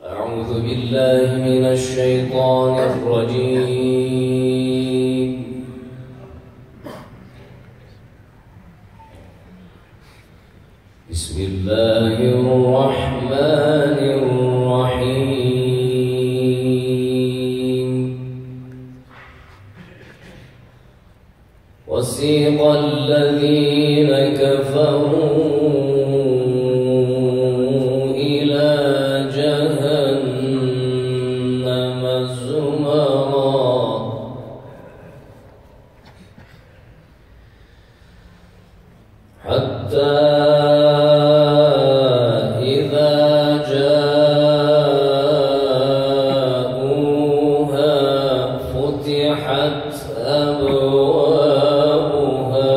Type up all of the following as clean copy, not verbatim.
أعوذ بالله من الشيطان الرجيم. بسم الله الرحمن الرحيم. وسيق الذين كفروا إلى جهنم زمرا حتى إذا جاءوها فتحت أبوابها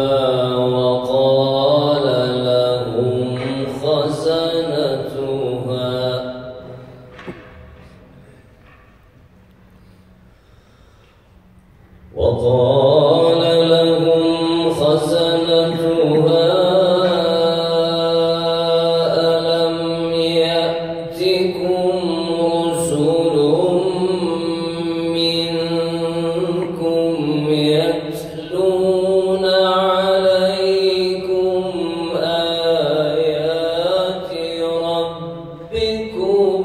وقال لهم خزنتها ألم يأتكم رسل منكم يتلون عليكم آيات ربكم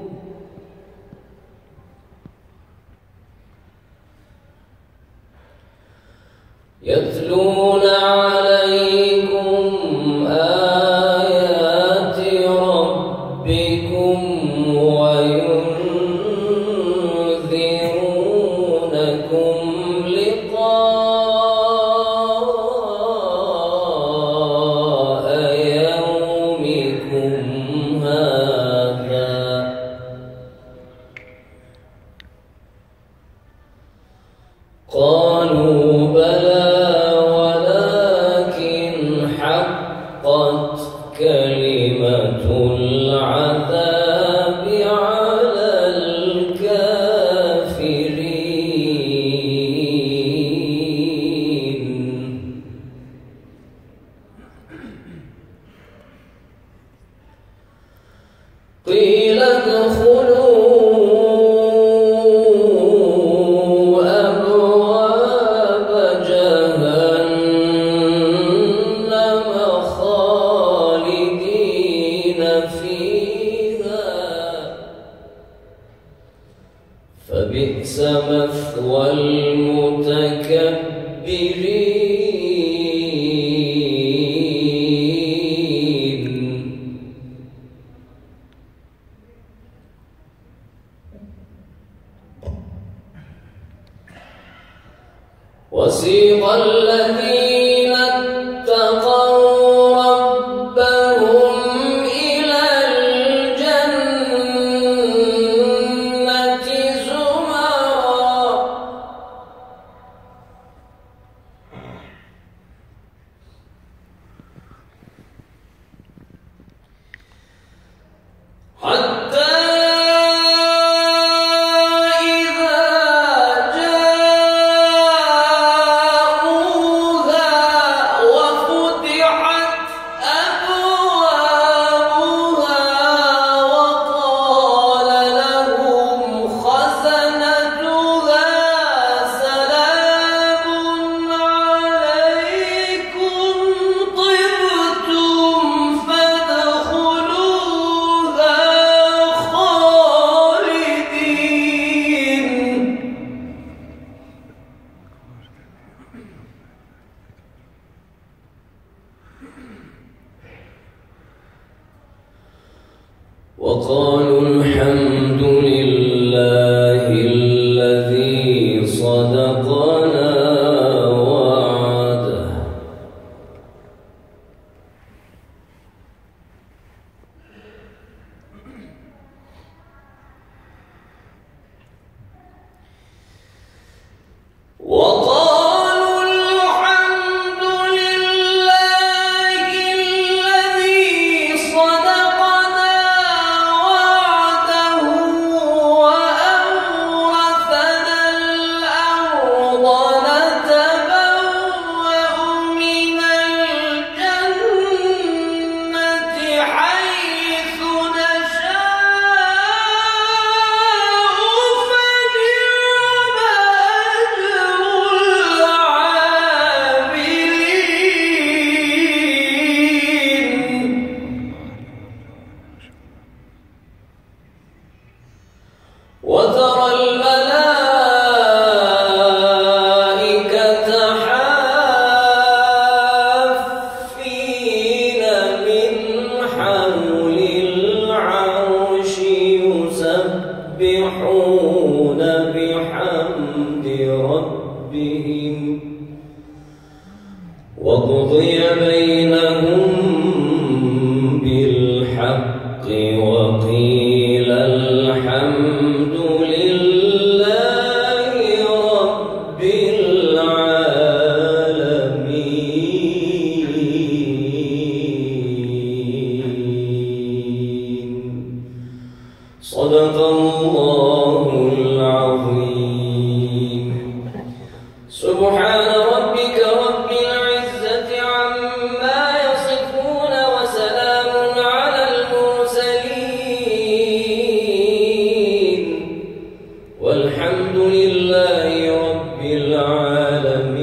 وينذرونكم لقاء يومكم هذا قالوا بلى حقت كلمة العذاب على الكافرين قيل ادخلوا فبئس مثوى المتكبرين وسيق الذين اتقوا ربهم إلى الجنة حتى إذا جاءوها وفتحت أبوابها وقال لهم خزنتها سلام عليكم طبتم فادخلوها وقالوا الحمد لله الذي صدقنا وعده وقالوا وقيل الحمد لله رب العالمين. صدق الله العظيم. سبحان ربك رب العزة عما يصفون وسلام على المرسلين والحمد لله رب العالمين.